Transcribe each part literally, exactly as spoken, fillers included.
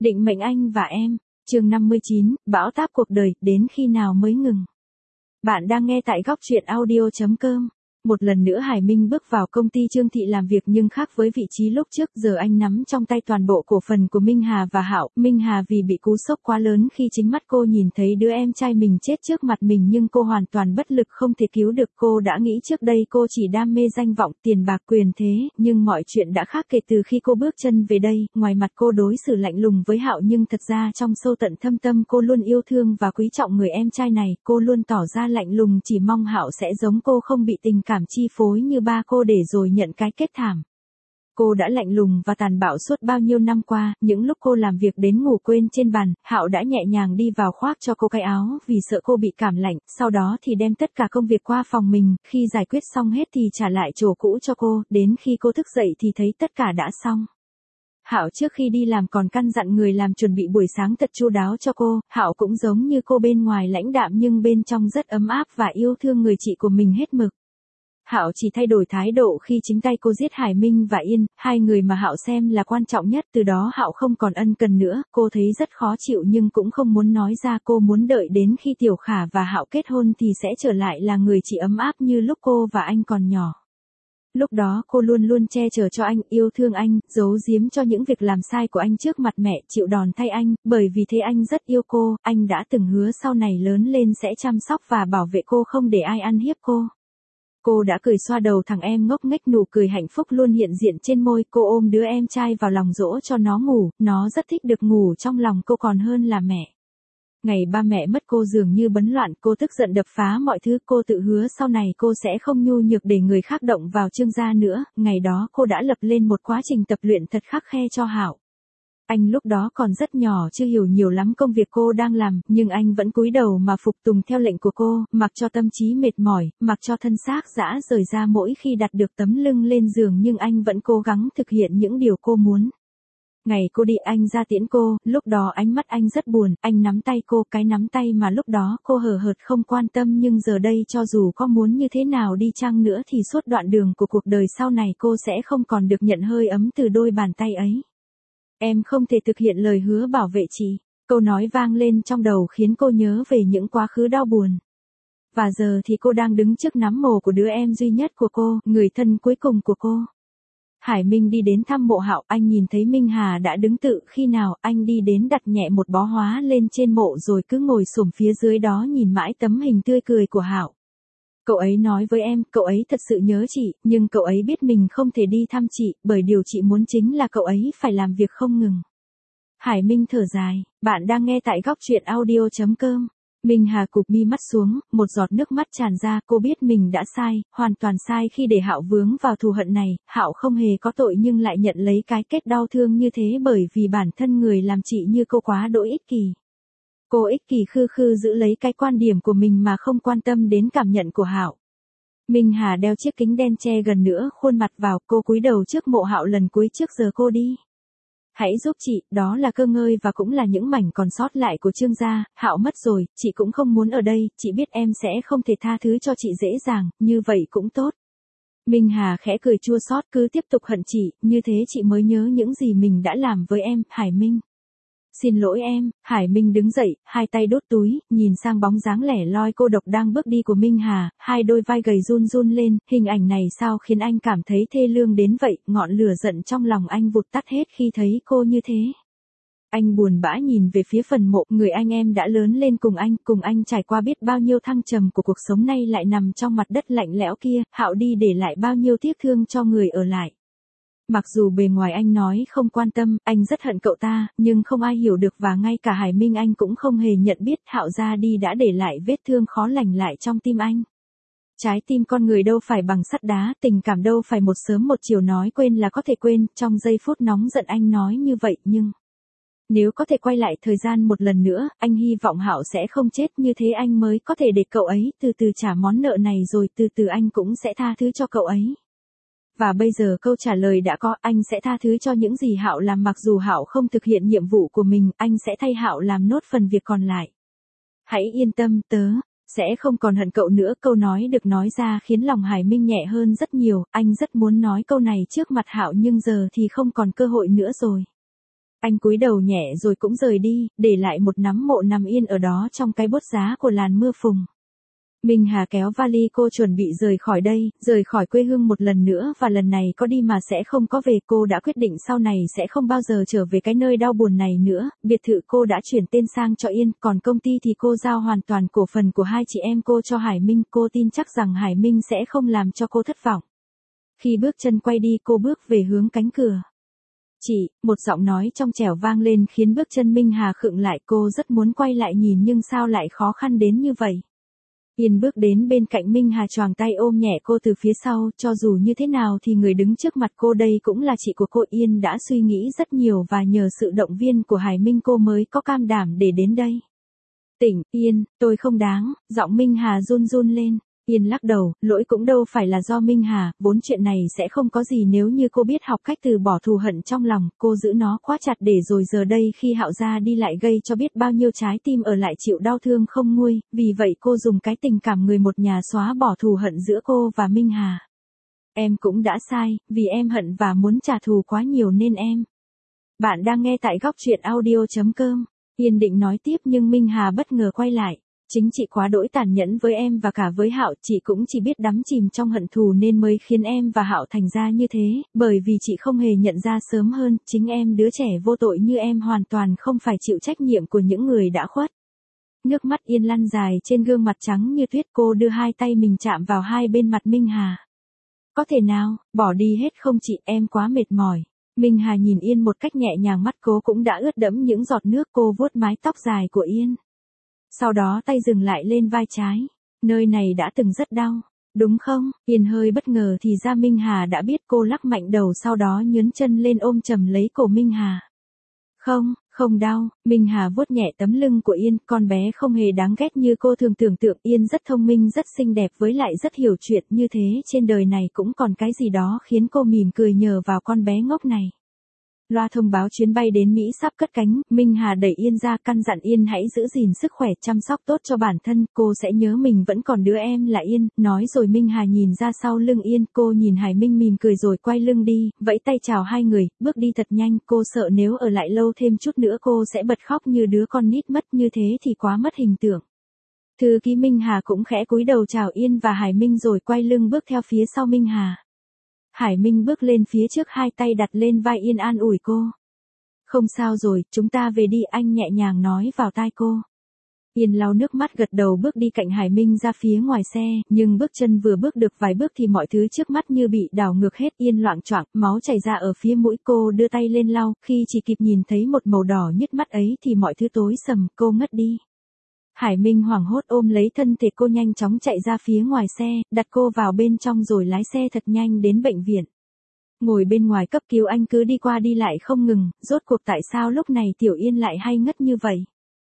Định mệnh anh và em, chương năm mươi chín, bão táp cuộc đời, đến khi nào mới ngừng. Bạn đang nghe tại góc truyện audio chấm com. Một lần nữa Hải Minh bước vào công ty Trương Thị làm việc nhưng khác với vị trí lúc trước, giờ anh nắm trong tay toàn bộ cổ phần của Minh Hà và Hạo. Minh Hà vì bị cú sốc quá lớn khi chính mắt cô nhìn thấy đứa em trai mình chết trước mặt mình nhưng cô hoàn toàn bất lực không thể cứu được. Cô đã nghĩ trước đây cô chỉ đam mê danh vọng, tiền bạc, quyền thế, nhưng mọi chuyện đã khác kể từ khi cô bước chân về đây. Ngoài mặt cô đối xử lạnh lùng với Hạo nhưng thật ra trong sâu tận thâm tâm cô luôn yêu thương và quý trọng người em trai này. Cô luôn tỏ ra lạnh lùng chỉ mong Hạo sẽ giống cô, không bị tình cảm chi phối như ba cô để rồi nhận cái kết thảm. Cô đã lạnh lùng và tàn bạo suốt bao nhiêu năm qua, những lúc cô làm việc đến ngủ quên trên bàn, Hạo đã nhẹ nhàng đi vào khoác cho cô cái áo vì sợ cô bị cảm lạnh, sau đó thì đem tất cả công việc qua phòng mình, khi giải quyết xong hết thì trả lại chỗ cũ cho cô, đến khi cô thức dậy thì thấy tất cả đã xong. Hạo trước khi đi làm còn căn dặn người làm chuẩn bị buổi sáng thật chu đáo cho cô. Hạo cũng giống như cô, bên ngoài lãnh đạm nhưng bên trong rất ấm áp và yêu thương người chị của mình hết mực. Hạo chỉ thay đổi thái độ khi chính tay cô giết Hải Minh và Yên, hai người mà Hạo xem là quan trọng nhất. Từ đó Hạo không còn ân cần nữa. Cô thấy rất khó chịu nhưng cũng không muốn nói ra. Cô muốn đợi đến khi Tiểu Khả và Hạo kết hôn thì sẽ trở lại là người chị ấm áp như lúc cô và anh còn nhỏ. Lúc đó cô luôn luôn che chở cho anh, yêu thương anh, giấu giếm cho những việc làm sai của anh trước mặt mẹ, chịu đòn thay anh, bởi vì thế anh rất yêu cô. Anh đã từng hứa sau này lớn lên sẽ chăm sóc và bảo vệ cô, không để ai ăn hiếp cô. Cô đã cười xoa đầu thằng em ngốc nghếch, nụ cười hạnh phúc luôn hiện diện trên môi. Cô ôm đứa em trai vào lòng dỗ cho nó ngủ, nó rất thích được ngủ trong lòng cô còn hơn là mẹ. Ngày ba mẹ mất cô dường như bấn loạn, cô tức giận đập phá mọi thứ. Cô tự hứa sau này cô sẽ không nhu nhược để người khác động vào Trương gia nữa. Ngày đó cô đã lập lên một quá trình tập luyện thật khắt khe cho Hạo. Anh lúc đó còn rất nhỏ, chưa hiểu nhiều lắm công việc cô đang làm, nhưng anh vẫn cúi đầu mà phục tùng theo lệnh của cô, mặc cho tâm trí mệt mỏi, mặc cho thân xác rã rời ra mỗi khi đặt được tấm lưng lên giường, nhưng anh vẫn cố gắng thực hiện những điều cô muốn. Ngày cô đi anh ra tiễn cô, lúc đó ánh mắt anh rất buồn, anh nắm tay cô, cái nắm tay mà lúc đó cô hờ hợt không quan tâm, nhưng giờ đây cho dù có muốn như thế nào đi chăng nữa thì suốt đoạn đường của cuộc đời sau này cô sẽ không còn được nhận hơi ấm từ đôi bàn tay ấy. Em không thể thực hiện lời hứa bảo vệ chị. Câu nói vang lên trong đầu khiến cô nhớ về những quá khứ đau buồn. Và giờ thì cô đang đứng trước nắm mồ của đứa em duy nhất của cô, người thân cuối cùng của cô. Hải Minh đi đến thăm mộ Hạo, anh nhìn thấy Minh Hà đã đứng tự. Khi nào anh đi đến đặt nhẹ một bó hoa lên trên mộ rồi cứ ngồi xổm phía dưới đó nhìn mãi tấm hình tươi cười của Hạo. Cậu ấy nói với em, cậu ấy thật sự nhớ chị, nhưng cậu ấy biết mình không thể đi thăm chị, bởi điều chị muốn chính là cậu ấy phải làm việc không ngừng. Hải Minh thở dài, bạn đang nghe tại góc truyện audio chấm com. Minh Hà cụp mi mắt xuống, một giọt nước mắt tràn ra. Cô biết mình đã sai, hoàn toàn sai khi để Hạo vướng vào thù hận này. Hạo không hề có tội nhưng lại nhận lấy cái kết đau thương như thế bởi vì bản thân người làm chị như cô quá đỗi ích kỷ. Cô ích kỷ khư khư giữ lấy cái quan điểm của mình mà không quan tâm đến cảm nhận của Hạo. Minh Hà đeo chiếc kính đen che gần nữa khuôn mặt vào, cô cúi đầu trước mộ Hạo lần cuối trước giờ cô đi. Hãy giúp chị, đó là cơ ngơi và cũng là những mảnh còn sót lại của Trương gia. Hạo mất rồi, chị cũng không muốn ở đây, chị biết em sẽ không thể tha thứ cho chị dễ dàng, như vậy cũng tốt. Minh Hà khẽ cười chua xót, cứ tiếp tục hận chị, như thế chị mới nhớ những gì mình đã làm với em. Hải Minh. Xin lỗi em. Hải Minh đứng dậy, hai tay đốt túi, nhìn sang bóng dáng lẻ loi cô độc đang bước đi của Minh Hà, hai đôi vai gầy run run lên, hình ảnh này sao khiến anh cảm thấy thê lương đến vậy, ngọn lửa giận trong lòng anh vụt tắt hết khi thấy cô như thế. Anh buồn bã nhìn về phía phần mộ, người anh em đã lớn lên cùng anh, cùng anh trải qua biết bao nhiêu thăng trầm của cuộc sống nay lại nằm trong mặt đất lạnh lẽo kia. Hạo đi để lại bao nhiêu tiếc thương cho người ở lại. Mặc dù bề ngoài anh nói không quan tâm, anh rất hận cậu ta, nhưng không ai hiểu được và ngay cả Hải Minh anh cũng không hề nhận biết. Hạo ra đi đã để lại vết thương khó lành lại trong tim anh. Trái tim con người đâu phải bằng sắt đá, tình cảm đâu phải một sớm một chiều nói quên là có thể quên. Trong giây phút nóng giận anh nói như vậy, nhưng nếu có thể quay lại thời gian một lần nữa, anh hy vọng Hạo sẽ không chết, như thế anh mới có thể để cậu ấy từ từ trả món nợ này, rồi từ từ anh cũng sẽ tha thứ cho cậu ấy. Và bây giờ câu trả lời đã có, anh sẽ tha thứ cho những gì Hạo làm, mặc dù Hạo không thực hiện nhiệm vụ của mình, anh sẽ thay Hạo làm nốt phần việc còn lại. Hãy yên tâm, tớ sẽ không còn hận cậu nữa. Câu nói được nói ra khiến lòng Hải Minh nhẹ hơn rất nhiều, anh rất muốn nói câu này trước mặt Hạo nhưng giờ thì không còn cơ hội nữa rồi. Anh cúi đầu nhẹ rồi cũng rời đi, để lại một nắm mộ nằm yên ở đó trong cái bốt giá của làn mưa phùn. Minh Hà kéo vali cô chuẩn bị rời khỏi đây, rời khỏi quê hương một lần nữa và lần này có đi mà sẽ không có về. Cô đã quyết định sau này sẽ không bao giờ trở về cái nơi đau buồn này nữa. Biệt thự cô đã chuyển tên sang cho Yên, còn công ty thì cô giao hoàn toàn cổ phần của hai chị em cô cho Hải Minh. Cô tin chắc rằng Hải Minh sẽ không làm cho cô thất vọng. Khi bước chân quay đi cô bước về hướng cánh cửa. Chị, một giọng nói trong trẻo vang lên khiến bước chân Minh Hà khựng lại. Cô rất muốn quay lại nhìn nhưng sao lại khó khăn đến như vậy. Yên bước đến bên cạnh Minh Hà choàng tay ôm nhẹ cô từ phía sau, cho dù như thế nào thì người đứng trước mặt cô đây cũng là chị của cô. Yên đã suy nghĩ rất nhiều và nhờ sự động viên của Hải Minh cô mới có can đảm để đến đây. Tỉnh, Yên, tôi không đáng, giọng Minh Hà run run lên. Yên lắc đầu, lỗi cũng đâu phải là do Minh Hà, vốn chuyện này sẽ không có gì nếu như cô biết học cách từ bỏ thù hận trong lòng, cô giữ nó quá chặt để rồi giờ đây khi Hạo gia đi lại gây cho biết bao nhiêu trái tim ở lại chịu đau thương không nguôi, vì vậy cô dùng cái tình cảm người một nhà xóa bỏ thù hận giữa cô và Minh Hà. Em cũng đã sai, vì em hận và muốn trả thù quá nhiều nên em. Bạn đang nghe tại góc truyện audio chấm com. Yên định nói tiếp nhưng Minh Hà bất ngờ quay lại. Chính chị quá đỗi tàn nhẫn với em và cả với Hạo, chị cũng chỉ biết đắm chìm trong hận thù nên mới khiến em và Hạo thành ra như thế, bởi vì chị không hề nhận ra sớm hơn, chính em đứa trẻ vô tội như em hoàn toàn không phải chịu trách nhiệm của những người đã khuất. Nước mắt Yên lăn dài trên gương mặt trắng như tuyết, cô đưa hai tay mình chạm vào hai bên mặt Minh Hà. Có thể nào, bỏ đi hết không chị, em quá mệt mỏi. Minh Hà nhìn Yên một cách nhẹ nhàng, mắt cô cũng đã ướt đẫm những giọt nước, cô vuốt mái tóc dài của Yên. Sau đó tay dừng lại lên vai trái. Nơi này đã từng rất đau, đúng không? Yên hơi bất ngờ thì ra Minh Hà đã biết, cô lắc mạnh đầu sau đó nhướn chân lên ôm chầm lấy cổ Minh Hà. Không, không đau. Minh Hà vuốt nhẹ tấm lưng của Yên, con bé không hề đáng ghét như cô thường tưởng tượng. Yên rất thông minh, rất xinh đẹp với lại rất hiểu chuyện, như thế trên đời này cũng còn cái gì đó khiến cô mỉm cười nhờ vào con bé ngốc này. Loa thông báo chuyến bay đến Mỹ sắp cất cánh, Minh Hà đẩy Yên ra căn dặn Yên hãy giữ gìn sức khỏe, chăm sóc tốt cho bản thân, cô sẽ nhớ mình vẫn còn đứa em là Yên, nói rồi Minh Hà nhìn ra sau lưng Yên, cô nhìn Hải Minh mỉm cười rồi quay lưng đi, vẫy tay chào hai người, bước đi thật nhanh, cô sợ nếu ở lại lâu thêm chút nữa cô sẽ bật khóc như đứa con nít, mất như thế thì quá mất hình tượng. Thư ký Minh Hà cũng khẽ cúi đầu chào Yên và Hải Minh rồi quay lưng bước theo phía sau Minh Hà. Hải Minh bước lên phía trước, hai tay đặt lên vai Yên an ủi cô. Không sao rồi, chúng ta về đi, anh nhẹ nhàng nói vào tai cô. Yên lau nước mắt gật đầu bước đi cạnh Hải Minh ra phía ngoài xe, nhưng bước chân vừa bước được vài bước thì mọi thứ trước mắt như bị đảo ngược hết. Yên loạng choạng, máu chảy ra ở phía mũi, cô đưa tay lên lau, khi chỉ kịp nhìn thấy một màu đỏ nhức mắt ấy thì mọi thứ tối sầm, cô ngất đi. Hải Minh hoảng hốt ôm lấy thân thể cô nhanh chóng chạy ra phía ngoài xe, đặt cô vào bên trong rồi lái xe thật nhanh đến bệnh viện. Ngồi bên ngoài cấp cứu anh cứ đi qua đi lại không ngừng, rốt cuộc tại sao lúc này Tiểu Yên lại hay ngất như vậy?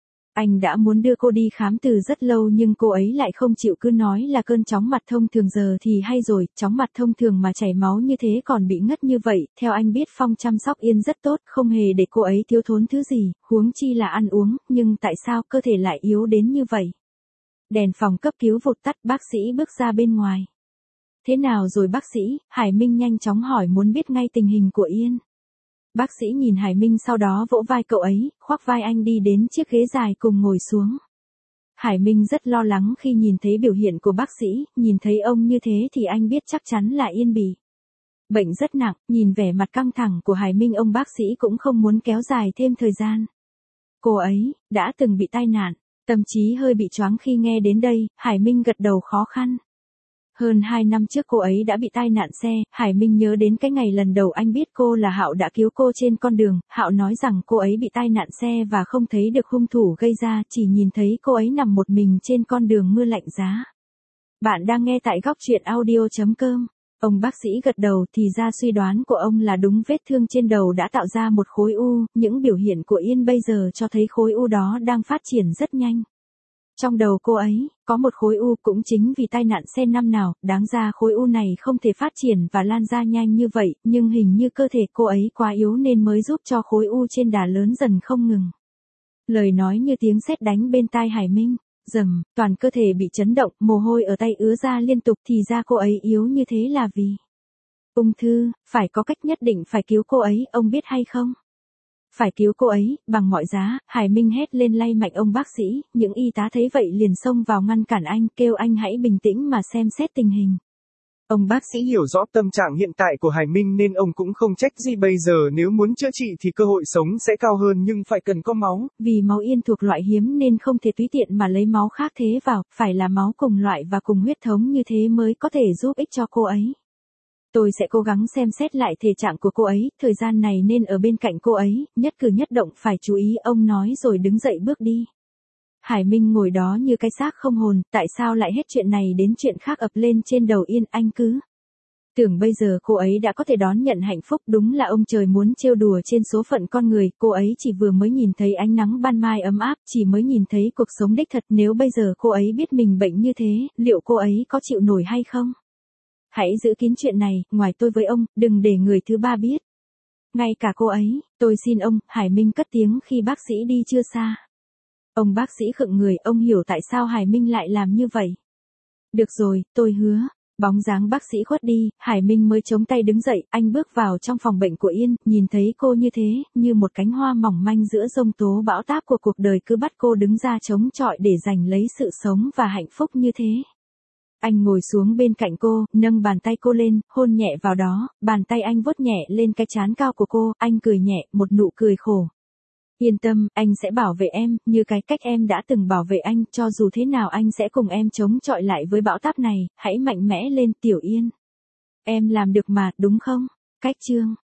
Anh đã muốn đưa cô đi khám từ rất lâu nhưng cô ấy lại không chịu, cứ nói là cơn chóng mặt thông thường. Giờ thì hay rồi, chóng mặt thông thường mà chảy máu như thế còn bị ngất như vậy. Theo anh biết Phong chăm sóc Yên rất tốt, không hề để cô ấy thiếu thốn thứ gì, huống chi là ăn uống, nhưng tại sao cơ thể lại yếu đến như vậy? Đèn phòng cấp cứu vụt tắt, bác sĩ bước ra bên ngoài. Thế nào rồi bác sĩ? Hải Minh nhanh chóng hỏi, muốn biết ngay tình hình của Yên. Bác sĩ nhìn Hải Minh sau đó vỗ vai cậu ấy, khoác vai anh đi đến chiếc ghế dài cùng ngồi xuống. Hải Minh rất lo lắng khi nhìn thấy biểu hiện của bác sĩ, nhìn thấy ông như thế thì anh biết chắc chắn là Yên bị bệnh rất nặng. Nhìn vẻ mặt căng thẳng của Hải Minh, ông bác sĩ cũng không muốn kéo dài thêm thời gian. Cô ấy đã từng bị tai nạn, tâm trí hơi bị choáng. Khi nghe đến đây, Hải Minh gật đầu khó khăn. Hơn hai năm trước cô ấy đã bị tai nạn xe, Hải Minh nhớ đến cái ngày lần đầu anh biết cô là Hạo đã cứu cô trên con đường. Hạo nói rằng cô ấy bị tai nạn xe và không thấy được hung thủ gây ra, chỉ nhìn thấy cô ấy nằm một mình trên con đường mưa lạnh giá. Bạn đang nghe tại góc truyện audio chấm com. Ông bác sĩ gật đầu, thì ra suy đoán của ông là đúng, vết thương trên đầu đã tạo ra một khối u, những biểu hiện của Yên bây giờ cho thấy khối u đó đang phát triển rất nhanh. Trong đầu cô ấy, có một khối u, cũng chính vì tai nạn xe năm nào, đáng ra khối u này không thể phát triển và lan ra nhanh như vậy, nhưng hình như cơ thể cô ấy quá yếu nên mới giúp cho khối u trên đà lớn dần không ngừng. Lời nói như tiếng sét đánh bên tai Hải Minh, rầm, toàn cơ thể bị chấn động, mồ hôi ở tay ứa ra liên tục, thì ra cô ấy yếu như thế là vì ung thư, phải có cách nhất định phải cứu cô ấy, ông biết hay không? phải cứu cô ấy, bằng mọi giá. Hải Minh hét lên lay mạnh ông bác sĩ, những y tá thấy vậy liền xông vào ngăn cản anh, kêu anh hãy bình tĩnh mà xem xét tình hình. Ông bác sĩ hiểu rõ tâm trạng hiện tại của Hải Minh nên ông cũng không trách gì, bây giờ nếu muốn chữa trị thì cơ hội sống sẽ cao hơn nhưng phải cần có máu. Vì máu Yên thuộc loại hiếm nên không thể tùy tiện mà lấy máu khác thế vào, phải là máu cùng loại và cùng huyết thống như thế mới có thể giúp ích cho cô ấy. Tôi sẽ cố gắng xem xét lại thể trạng của cô ấy, thời gian này nên ở bên cạnh cô ấy, nhất cử nhất động phải chú ý, ông nói rồi đứng dậy bước đi. Hải Minh ngồi đó như cái xác không hồn, tại sao lại hết chuyện này đến chuyện khác ập lên trên đầu Yên, anh cứ tưởng bây giờ cô ấy đã có thể đón nhận hạnh phúc, đúng là ông trời muốn trêu đùa trên số phận con người, cô ấy chỉ vừa mới nhìn thấy ánh nắng ban mai ấm áp, chỉ mới nhìn thấy cuộc sống đích thật, nếu bây giờ cô ấy biết mình bệnh như thế, liệu cô ấy có chịu nổi hay không? Hãy giữ kín chuyện này, ngoài tôi với ông, đừng để người thứ ba biết. Ngay cả cô ấy, tôi xin ông, Hải Minh cất tiếng khi bác sĩ đi chưa xa. Ông bác sĩ khựng người, ông hiểu tại sao Hải Minh lại làm như vậy. Được rồi, tôi hứa. Bóng dáng bác sĩ khuất đi, Hải Minh mới chống tay đứng dậy, anh bước vào trong phòng bệnh của Yên, nhìn thấy cô như thế, như một cánh hoa mỏng manh giữa giông tố bão táp của cuộc đời cứ bắt cô đứng ra chống chọi để giành lấy sự sống và hạnh phúc như thế. Anh ngồi xuống bên cạnh cô, nâng bàn tay cô lên, hôn nhẹ vào đó, bàn tay anh vuốt nhẹ lên cái trán cao của cô, anh cười nhẹ, một nụ cười khổ. Yên tâm, anh sẽ bảo vệ em, như cái cách em đã từng bảo vệ anh, cho dù thế nào anh sẽ cùng em chống chọi lại với bão táp này, hãy mạnh mẽ lên Tiểu Yên. Em làm được mà, đúng không? Cách chương